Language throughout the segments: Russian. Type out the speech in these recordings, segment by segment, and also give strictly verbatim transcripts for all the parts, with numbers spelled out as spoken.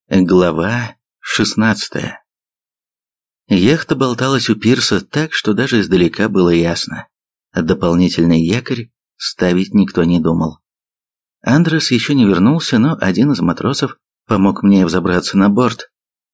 Глава шестнадцатая. Яхта болталась у пирса так, что даже издалека было ясно. Дополнительный якорь ставить никто не думал. Андрес еще не вернулся, но один из матросов помог мне взобраться на борт.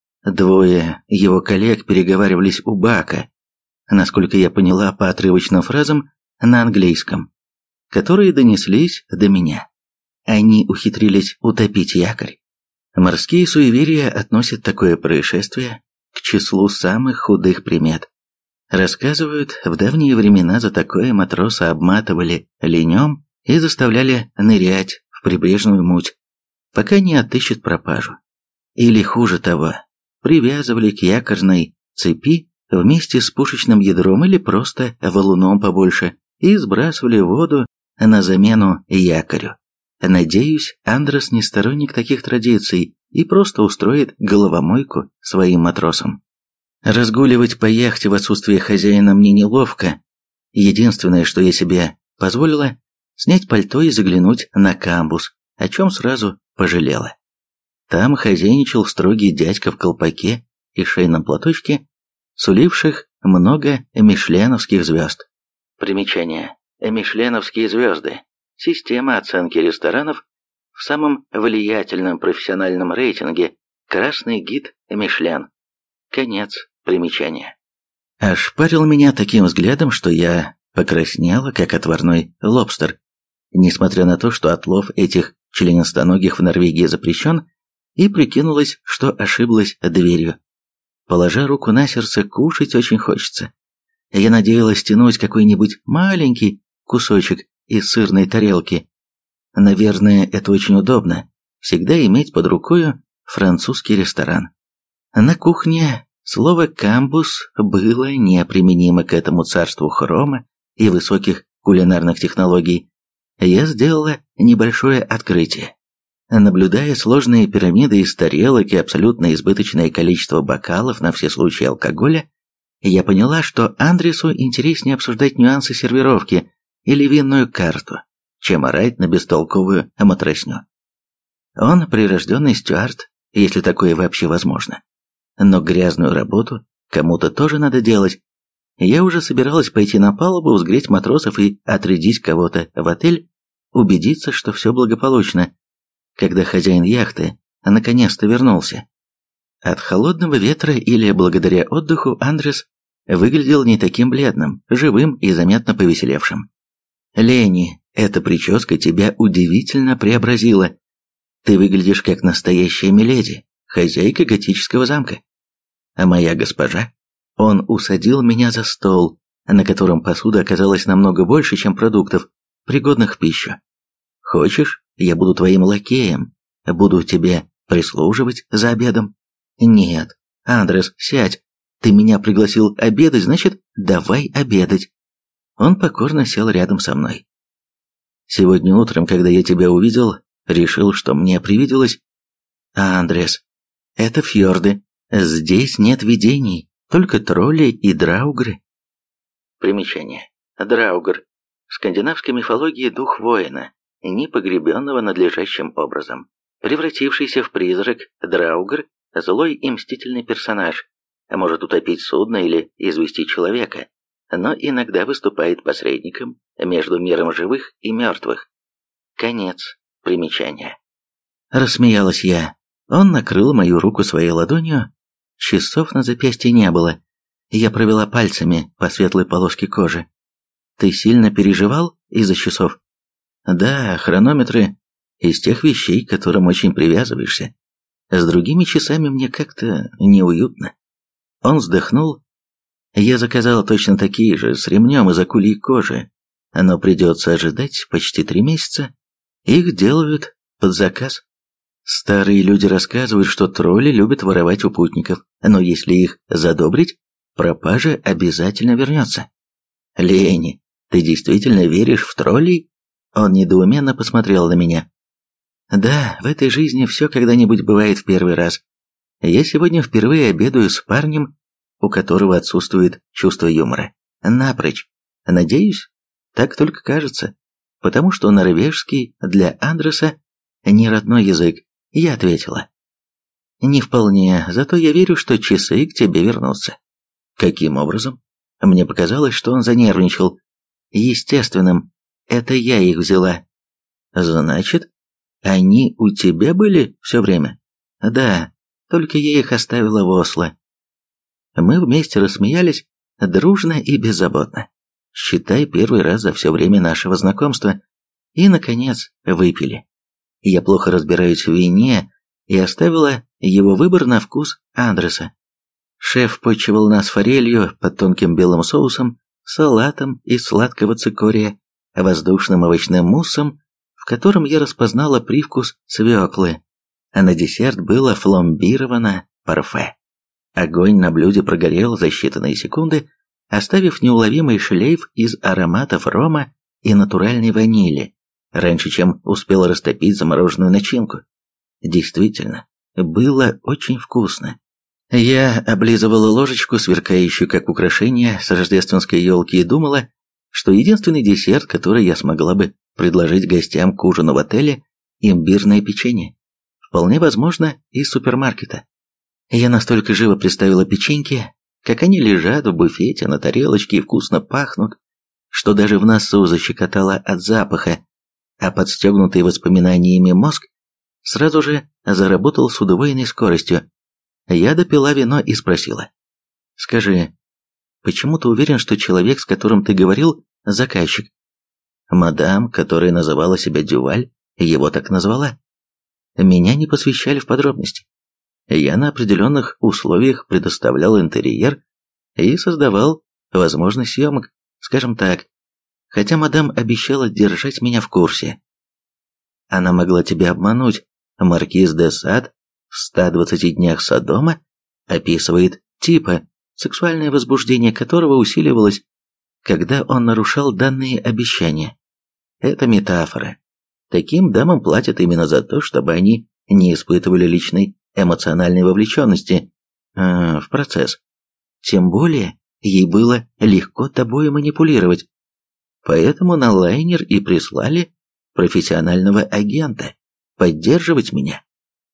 Двое его коллег переговаривались у бака, насколько я поняла по отрывочным фразам на английском, которые донеслись до меня. Они ухитрились утопить якорь. Морские суеверия относят такое происшествие к числу самых худых примет. Рассказывают, в давние времена за такое матроса обматывали ленем и заставляли нырять в прибрежную муть, пока не отыщут пропажу. Или хуже того, привязывали к якорной цепи вместе с пушечным ядром или просто валуном побольше и сбрасывали в воду на замену якорю. Надеюсь, Андрес не сторонник таких традиций и просто устроит головомойку своим матросам. Разгуливать по яхте в отсутствие хозяина мне неловко. Единственное, что я себе позволила, снять пальто и заглянуть на камбуз, о чем сразу пожалела. Там хозяйничал строгий дядька в колпаке и шейном платочке, суливших много мишленовских звезд. Примечание. Мишленовские звезды. Система оценки ресторанов в самом влиятельном профессиональном рейтинге «Красный гид Мишлен». Конец примечания. Ошпарил меня таким взглядом, что я покраснела, как отварной лобстер. Несмотря на то, что отлов этих членистоногих в Норвегии запрещен, и прикинулась, что ошиблась дверью. Положа руку на сердце, кушать очень хочется. Я надеялась тянуть какой-нибудь маленький кусочек из сырной тарелки. Наверное, это очень удобно, всегда иметь под рукою французский ресторан. На кухне слово «камбус» было неприменимо к этому царству хрома и высоких кулинарных технологий. Я сделала небольшое открытие. Наблюдая сложные пирамиды из тарелок и абсолютно избыточное количество бокалов на все случаи алкоголя, я поняла, что Андресу интереснее обсуждать нюансы сервировки или винную карту, чем орать на бестолковую матросню. Он прирожденный стюард, если такое вообще возможно. Но грязную работу кому-то тоже надо делать. Я уже собиралась пойти на палубу, взгреть матросов и отрядить кого-то в отель, убедиться, что все благополучно, когда хозяин яхты наконец-то вернулся. От холодного ветра или благодаря отдыху Андрес выглядел не таким бледным, живым и заметно повеселевшим. «Лени, эта прическа тебя удивительно преобразила. Ты выглядишь как настоящая миледи, хозяйка готического замка. А моя госпожа?» Он усадил меня за стол, на котором посуда оказалась намного больше, чем продуктов, пригодных в пищу. «Хочешь, я буду твоим лакеем, буду тебе прислуживать за обедом?» «Нет, Андрес, сядь. Ты меня пригласил обедать, значит, давай обедать». Он покорно сел рядом со мной. «Сегодня утром, когда я тебя увидел, решил, что мне привиделось...» «Андрес, это фьорды. Здесь нет видений, только тролли и драугры». Примечание. Драугр. В скандинавской мифологии дух воина, не погребенного надлежащим образом. Превратившийся в призрак, драугр – злой и мстительный персонаж, может утопить судно или извести человека, но иногда выступает посредником между миром живых и мертвых. Конец примечания. Рассмеялась я. Он накрыл мою руку своей ладонью. Часов на запястье не было. Я провела пальцами по светлой полоске кожи. «Ты сильно переживал из-за часов?» «Да, хронометры из тех вещей, к которым очень привязываешься. С другими часами мне как-то неуютно». Он вздохнул. «Я заказал точно такие же, с ремнем из акульей кожи, но придется ожидать почти три месяца. Их делают под заказ. Старые люди рассказывают, что тролли любят воровать у путников, но если их задобрить, пропажа обязательно вернется». «Лени, ты действительно веришь в троллей?» Он недоуменно посмотрел на меня. «Да, в этой жизни все когда-нибудь бывает в первый раз. Я сегодня впервые обедаю с парнем, у которого отсутствует чувство юмора. Напрочь. Надеюсь, так только кажется, потому что норвежский для Андреса не родной язык», я ответила. Не вполне, зато я верю, что часы к тебе вернутся. Каким образом? Мне показалось, что он занервничал. Естественным. Это я их взяла. Значит, они у тебя были все время? Да, только я их оставила в Осло. Мы вместе рассмеялись, дружно и беззаботно. Считай, первый раз за все время нашего знакомства. И, наконец, выпили. Я плохо разбираюсь в вине и оставила его выбор на вкус Андреса. Шеф почивал нас форелью под тонким белым соусом, салатом из сладкого цикория, воздушным овощным муссом, в котором я распознала привкус свеклы, а на десерт было фламбировано парфе. Огонь на блюде прогорел за считанные секунды, оставив неуловимый шлейф из ароматов рома и натуральной ванили, раньше, чем успел растопить замороженную начинку. Действительно, было очень вкусно. Я облизывала ложечку, сверкающую как украшение с рождественской елки, и думала, что единственный десерт, который я смогла бы предложить гостям к ужину в отеле, имбирное печенье. Вполне возможно, из супермаркета. Я настолько живо представила печеньки, как они лежат в буфете на тарелочке и вкусно пахнут, что даже в носу защекотало от запаха, а подстегнутый воспоминаниями мозг сразу же заработал с удвоенной скоростью. Я допила вино и спросила: «Скажи, почему ты уверен, что человек, с которым ты говорил, заказчик?» Мадам, которая называла себя Дюваль, его так назвала. Меня не посвящали в подробности. Я на определенных условиях предоставлял интерьер и создавал возможность съемок, скажем так, хотя мадам обещала держать меня в курсе. Она могла тебя обмануть. Маркиз де Сад в ста двадцати днях Содома описывает типа, сексуальное возбуждение которого усиливалось, когда он нарушал данные обещания. Это метафора. Таким дамам платят именно за то, чтобы они не испытывали личной эмоциональной вовлеченности э, в процесс. Тем более, ей было легко тобой манипулировать. Поэтому на лайнер и прислали профессионального агента поддерживать меня.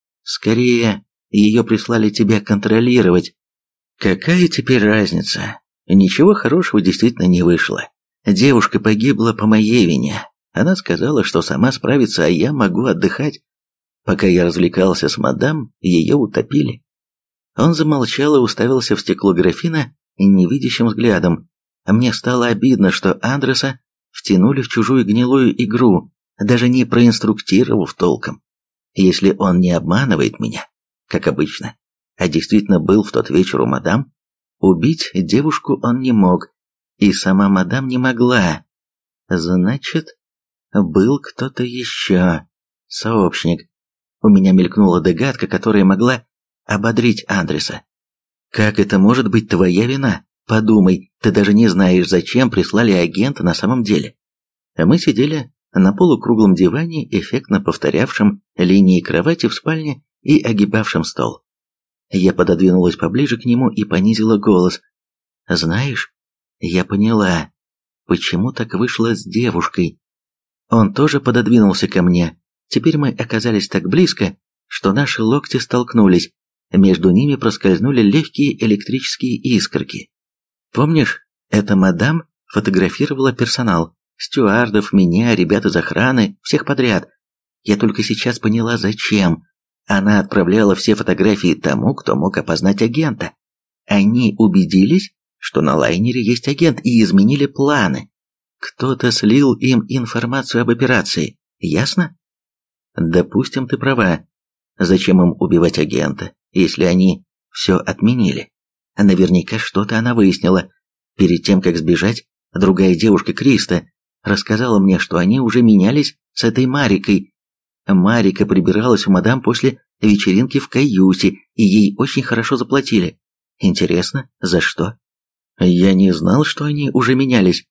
Скорее, ее прислали тебя контролировать. Какая теперь разница? Ничего хорошего действительно не вышло. Девушка погибла по моей вине. Она сказала, что сама справится, а я могу отдыхать. Пока я развлекался с мадам, ее утопили. Он замолчал и уставился в стекло графина невидящим взглядом. Мне стало обидно, что Андреса втянули в чужую гнилую игру, даже не проинструктировав толком. Если он не обманывает меня, как обычно, а действительно был в тот вечер у мадам, убить девушку он не мог, и сама мадам не могла. Значит, был кто-то еще, сообщник. У меня мелькнула догадка, которая могла ободрить Андреса. Как это может быть твоя вина? Подумай, ты даже не знаешь, зачем прислали агента на самом деле. Мы сидели на полукруглом диване, эффектно повторявшем линии кровати в спальне и огибавшем стол. Я пододвинулась поближе к нему и понизила голос. «Знаешь, я поняла, почему так вышло с девушкой». Он тоже пододвинулся ко мне. Теперь мы оказались так близко, что наши локти столкнулись. Между ними проскользнули легкие электрические искорки. Помнишь, эта мадам фотографировала персонал? Стюардов, меня, ребят из охраны, всех подряд. Я только сейчас поняла, зачем. Она отправляла все фотографии тому, кто мог опознать агента. Они убедились, что на лайнере есть агент, и изменили планы. Кто-то слил им информацию об операции, ясно? Допустим, ты права. Зачем им убивать агента, если они все отменили? Наверняка что-то она выяснила. Перед тем, как сбежать, другая девушка, Криста, рассказала мне, что они уже менялись с этой Марикой. Марика прибиралась у мадам после вечеринки в каюте, и ей очень хорошо заплатили. Интересно, за что? Я не знал, что они уже менялись.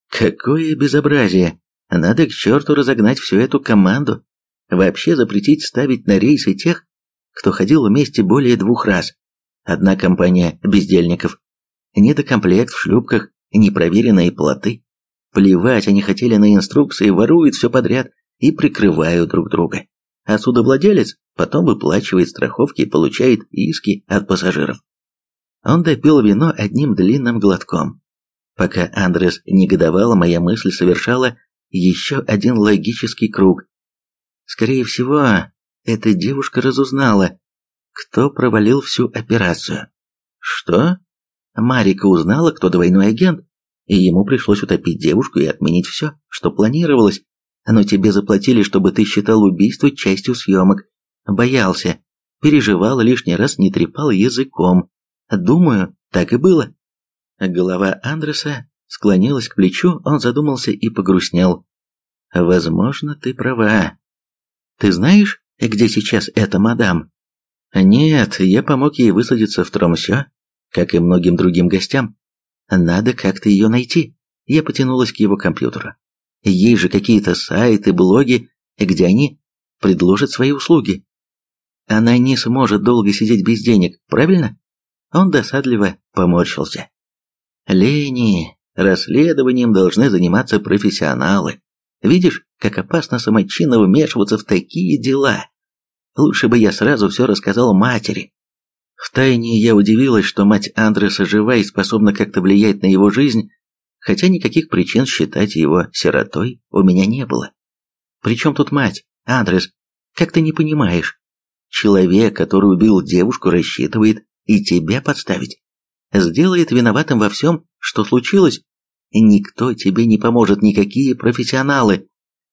Какое безобразие! Надо к черту разогнать всю эту команду. Вообще запретить ставить на рейсы тех, кто ходил вместе более двух раз. Одна компания бездельников. Недокомплект в шлюпках, непроверенные плоты. Плевать они хотели на инструкции, воруют все подряд и прикрывают друг друга. а судовладелец потом выплачивает страховки и получает иски от пассажиров. Он допил вино одним длинным глотком. Пока Андрес негодовал, моя мысль совершала еще один логический круг. Скорее всего, эта девушка разузнала, кто провалил всю операцию. Что? Марика узнала, кто двойной агент, и ему пришлось утопить девушку и отменить все, что планировалось. Но тебе заплатили, чтобы ты считал убийство частью съемок. Боялся, переживал, лишний раз не трепал языком. Думаю, так и было. Голова Андреса склонилась к плечу, он задумался и погрустнел. Возможно, ты права. Ты знаешь, где сейчас эта мадам? Нет, я помог ей высадиться в Тромсё, как и многим другим гостям. Надо как-то ее найти. Я потянулась к его компьютеру. Есть же какие-то сайты, блоги, где они предложат свои услуги. Она не сможет долго сидеть без денег, правильно? Он досадливо поморщился. Лени, расследованием должны заниматься профессионалы. Видишь, как опасно самочинно вмешиваться в такие дела. Лучше бы я сразу все рассказал матери. Втайне я удивилась, что мать Андреса жива и способна как-то влиять на его жизнь, хотя никаких причин считать его сиротой у меня не было. Причем тут мать, Андрес? Как ты не понимаешь? Человек, который убил девушку, рассчитывает и тебя подставить. Сделает виноватым во всем, что случилось. Никто тебе не поможет, никакие профессионалы.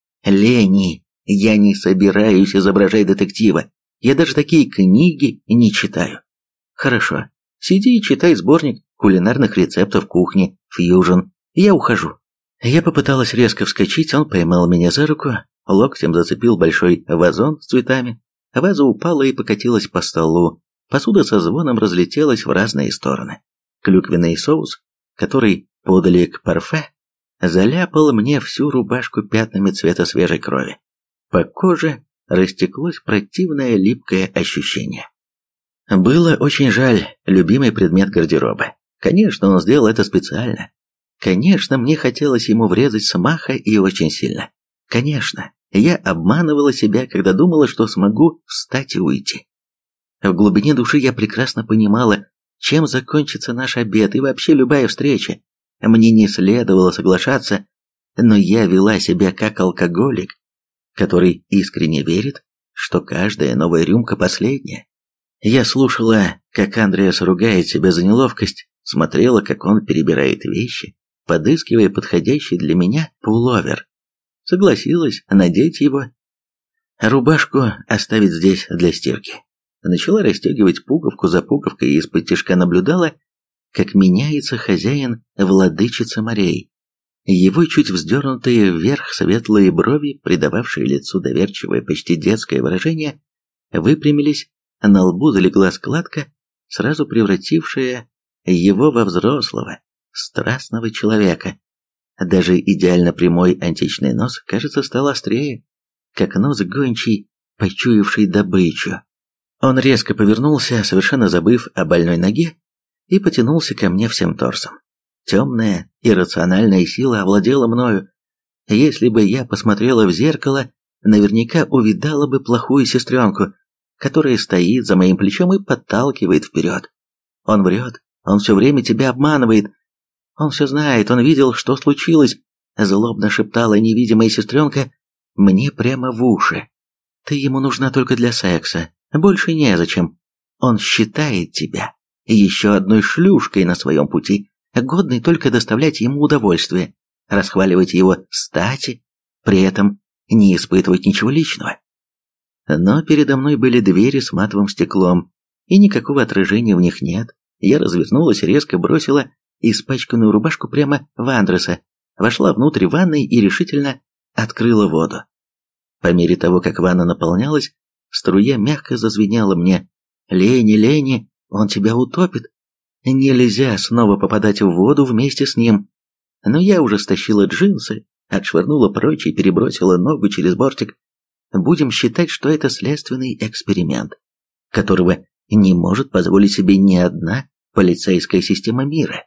Лени, я не собираюсь изображать детектива. Я даже такие книги не читаю. Хорошо, сиди и читай сборник кулинарных рецептов кухни «Фьюжн». Я ухожу. Я попыталась резко вскочить, он поймал меня за руку, локтем зацепил большой вазон с цветами. Ваза упала и покатилась по столу. Посуда со звоном разлетелась в разные стороны. Клюквенный соус, который подали к парфе, заляпал мне всю рубашку пятнами цвета свежей крови. По коже растеклось противное липкое ощущение. Было очень жаль любимый предмет гардероба. Конечно, он сделал это специально. Конечно, мне хотелось ему врезать с маха и очень сильно. Конечно, я обманывала себя, когда думала, что смогу встать и уйти. В глубине души я прекрасно понимала, чем закончится наш обед и вообще любая встреча. Мне не следовало соглашаться, но я вела себя как алкоголик, который искренне верит, что каждая новая рюмка последняя. Я слушала, как Андреас ругает себя за неловкость, смотрела, как он перебирает вещи, подыскивая подходящий для меня пуловер. Согласилась надеть его. Рубашку оставить здесь для стирки. Начала расстегивать пуговку за пуговкой и из-под тишка наблюдала, как меняется хозяин владычицы морей. Его чуть вздернутые вверх светлые брови, придававшие лицу доверчивое, почти детское выражение, выпрямились, на лбу залегла складка, сразу превратившая его во взрослого, страстного человека. Даже идеально прямой античный нос, кажется, стал острее, как нос гончий, почуявший добычу. Он резко повернулся, совершенно забыв о больной ноге, и потянулся ко мне всем торсом. Темная, иррациональная сила овладела мною. Если бы я посмотрела в зеркало, наверняка увидала бы плохую сестренку, которая стоит за моим плечом и подталкивает вперед. Он врет, он все время тебя обманывает. Он все знает, он видел, что случилось, злобно шептала невидимая сестренка мне прямо в уши. Ты ему нужна только для секса, больше незачем. Он считает тебя еще одной шлюшкой на своем пути, годной только доставлять ему удовольствие, расхваливать его стати, при этом не испытывать ничего личного. Но передо мной были двери с матовым стеклом, и никакого отражения в них нет. Я развернулась, резко бросила испачканную рубашку прямо в Андреса, вошла внутрь ванной и решительно открыла воду. По мере того, как ванна наполнялась, струя мягко зазвенела мне. «Лени, Лени, он тебя утопит. Нельзя снова попадать в воду вместе с ним». Но я уже стащила джинсы, отшвырнула прочь и перебросила ногу через бортик. Будем считать, что это следственный эксперимент, которого не может позволить себе ни одна полицейская система мира.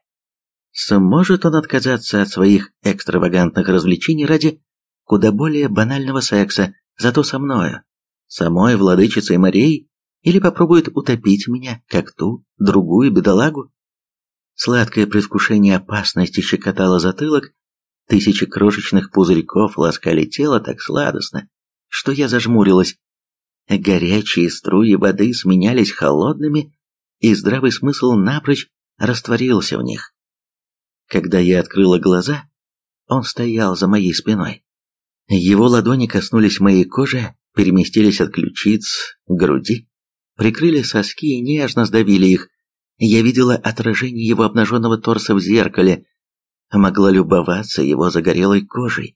Сможет он отказаться от своих экстравагантных развлечений ради куда более банального секса, зато со мною? самой владычицей морей, или попробует утопить меня, как ту, другую бедолагу? Сладкое предвкушение опасности щекотало затылок, тысячи крошечных пузырьков ласкали тело так сладостно, что я зажмурилась. Горячие струи воды сменялись холодными, и здравый смысл напрочь растворился в них. Когда я открыла глаза, он стоял за моей спиной. Его ладони коснулись моей кожи, переместились от ключиц к груди, прикрыли соски и нежно сдавили их. Я видела отражение его обнаженного торса в зеркале, могла любоваться его загорелой кожей.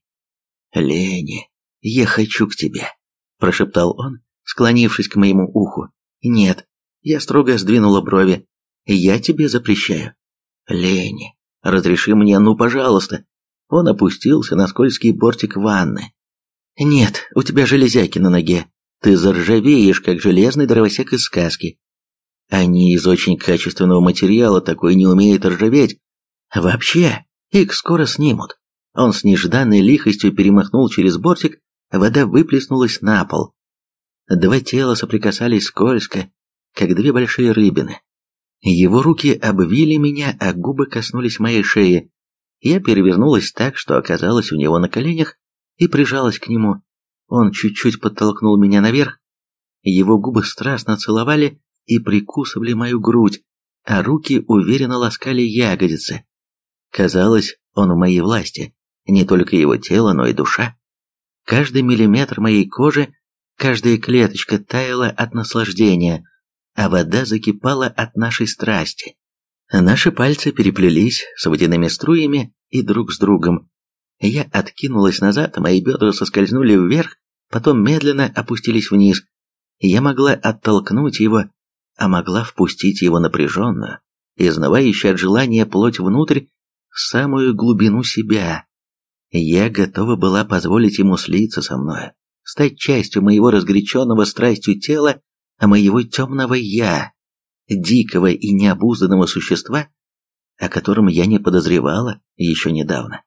«Лени, я хочу к тебе», – прошептал он, склонившись к моему уху. «Нет», – я строго сдвинула брови, – «я тебе запрещаю». «Лени, разреши мне, ну, пожалуйста». Он опустился на скользкий бортик ванны. «Нет, у тебя железяки на ноге. Ты заржавеешь, как железный дровосек из сказки. Они из очень качественного материала, такой не умеет ржаветь. Вообще, их скоро снимут». Он с нежданной лихостью перемахнул через бортик, вода выплеснулась на пол. Два тела соприкасались скользко, как две большие рыбины. Его руки обвили меня, а губы коснулись моей шеи. Я перевернулась так, что оказалась у него на коленях, и прижалась к нему. Он чуть-чуть подтолкнул меня наверх. Его губы страстно целовали и прикусывали мою грудь, а руки уверенно ласкали ягодицы. Казалось, он в моей власти, не только его тело, но и душа. Каждый миллиметр моей кожи, каждая клеточка таяла от наслаждения, а вода закипала от нашей страсти. Наши пальцы переплелись с водяными струями и друг с другом. Я откинулась назад, мои бедра соскользнули вверх, потом медленно опустились вниз. Я могла оттолкнуть его, а могла впустить его напряженную, изнывающую от желания плоть внутрь, в самую глубину себя. Я готова была позволить ему слиться со мною, стать частью моего разгоряченного страстью тела, а моего темного «я», дикого и необузданного существа, о котором я не подозревала еще недавно.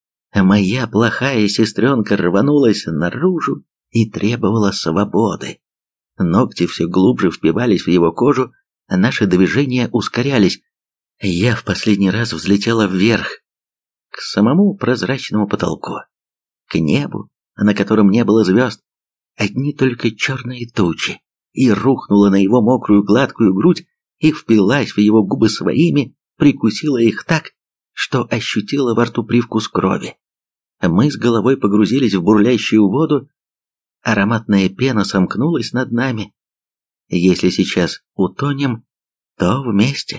Моя плохая сестренка рванулась наружу и требовала свободы. Ногти все глубже впивались в его кожу, наши движения ускорялись. Я в последний раз взлетела вверх, к самому прозрачному потолку, к небу, на котором не было звезд, одни только черные тучи, и рухнула на его мокрую гладкую грудь и впилась в его губы своими, прикусила их так, что ощутила во рту привкус крови. Мы с головой погрузились в бурлящую воду, ароматная пена сомкнулась над нами. Если сейчас утонем, то вместе.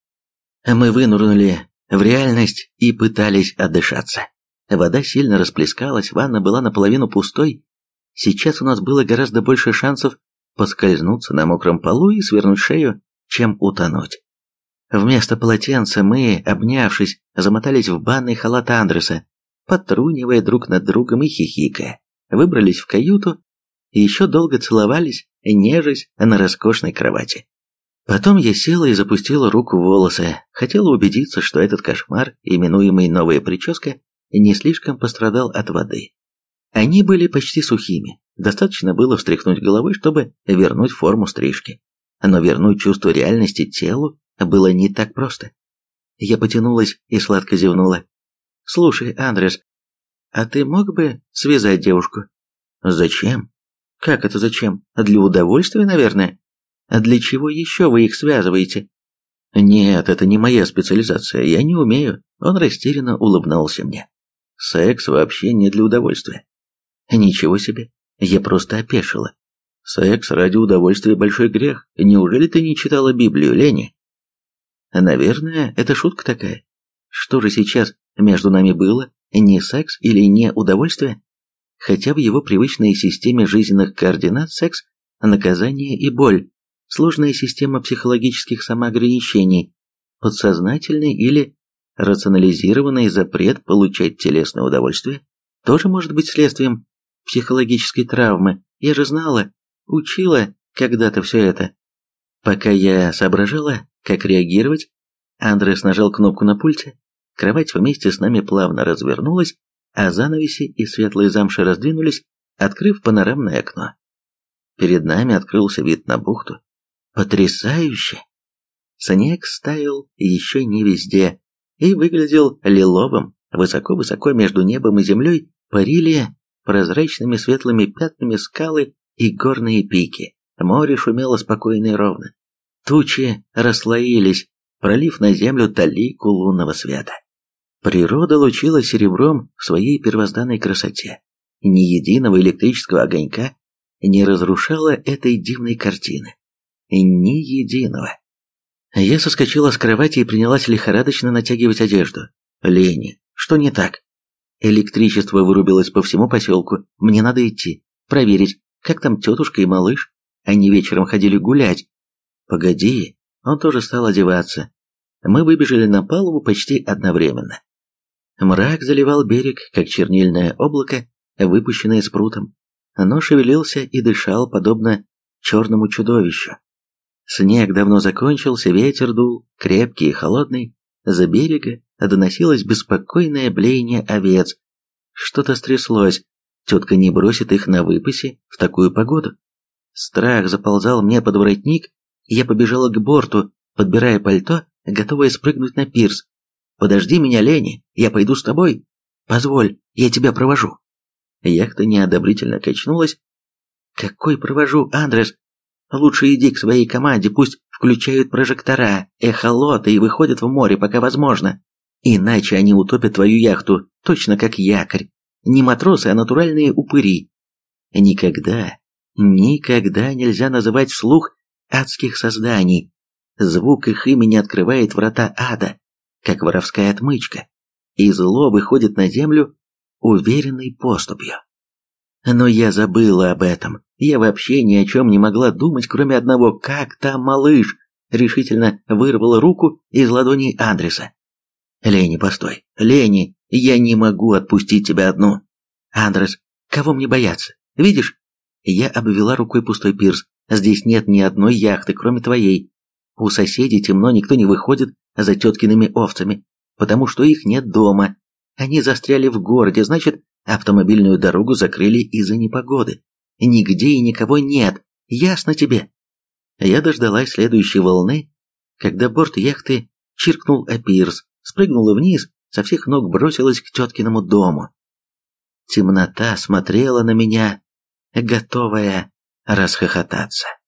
Мы вынырнули в реальность и пытались отдышаться. Вода сильно расплескалась, ванна была наполовину пустой. Сейчас у нас было гораздо больше шансов поскользнуться на мокром полу и свернуть шею, чем утонуть. Вместо полотенца мы, обнявшись, замотались в банный халат Андреса, подтрунивая друг над другом и хихикая, выбрались в каюту и еще долго целовались, нежась на роскошной кровати. Потом я села и запустила руку в волосы, хотела убедиться, что этот кошмар, именуемый новая прическа, не слишком пострадал от воды. Они были почти сухими, достаточно было встряхнуть головой, чтобы вернуть форму стрижки. Но вернуть чувство реальности телу было не так просто. Я потянулась и сладко зевнула. «Слушай, Андрес, а ты мог бы связать девушку?» «Зачем?» «Как это зачем? Для удовольствия, наверное?» «А для чего еще вы их связываете?» «Нет, это не моя специализация, я не умею». Он растерянно улыбнулся мне. «Секс вообще не для удовольствия». «Ничего себе, я просто опешила. Секс ради удовольствия – большой грех. Неужели ты не читала Библию, Лени?» «Наверное, это шутка такая. Что же сейчас между нами было? Не секс или не удовольствие?» Хотя в его привычной системе жизненных координат секс – наказание и боль, сложная система психологических самоограничений, подсознательный или рационализированный запрет получать телесное удовольствие тоже может быть следствием психологической травмы. Я же знала, учила когда-то все это. Пока я соображала, как реагировать, Андрес нажал кнопку на пульте, кровать вместе с нами плавно развернулась, а занавеси и светлые замши раздвинулись, открыв панорамное окно. Перед нами открылся вид на бухту. Потрясающе! Снег стаял еще не везде и выглядел лиловым. Высоко-высоко между небом и землей парили прозрачными светлыми пятнами скалы и горные пики. Море шумело спокойно и ровно. Тучи расслоились, пролив на землю талику лунного света. Природа лучила серебром в своей первозданной красоте. Ни единого электрического огонька не разрушала этой дивной картины. Ни единого. Я соскочила с кровати и принялась лихорадочно натягивать одежду. Лени, что не так? Электричество вырубилось по всему поселку. Мне надо идти, проверить, как там тетушка и малыш. Они вечером ходили гулять. Погоди, он тоже стал одеваться. Мы выбежали на палубу почти одновременно. Мрак заливал берег, как чернильное облако, выпущенное спрутом, но шевелился и дышал, подобно черному чудовищу. Снег давно закончился, ветер дул, крепкий и холодный. За берега доносилось беспокойное блеяние овец. Что-то стряслось, тетка не бросит их на выпасе в такую погоду. Страх заползал мне под воротник, и я побежала к борту, подбирая пальто, готовая спрыгнуть на пирс. «Подожди меня, Лени, я пойду с тобой. Позволь, я тебя провожу». Яхта неодобрительно качнулась. «Какой провожу, Андрес? Лучше иди к своей команде, пусть включают прожектора, эхолоты и выходят в море, пока возможно. Иначе они утопят твою яхту, точно как якорь. Не матросы, а натуральные упыри. Никогда, никогда нельзя называть вслух адских созданий. Звук их имени открывает врата ада, как воровская отмычка, и зло выходит на землю уверенной поступью. Но я забыла об этом. Я вообще ни о чем не могла думать, кроме одного: как там малыш? Решительно вырвала руку из ладоней Андреса. «Лени, постой! Лени, я не могу отпустить тебя одну!» «Андрес, кого мне бояться? Видишь?» Я обвела рукой пустой пирс. «Здесь нет ни одной яхты, кроме твоей. У соседей темно, никто не выходит за теткиными овцами, потому что их нет дома. Они застряли в городе, значит, автомобильную дорогу закрыли из-за непогоды. Нигде и никого нет, ясно тебе?» Я дождалась следующей волны, когда борт яхты чиркнул о пирс, спрыгнула вниз, со всех ног бросилась к теткиному дому. Темнота смотрела на меня, готовая расхохотаться.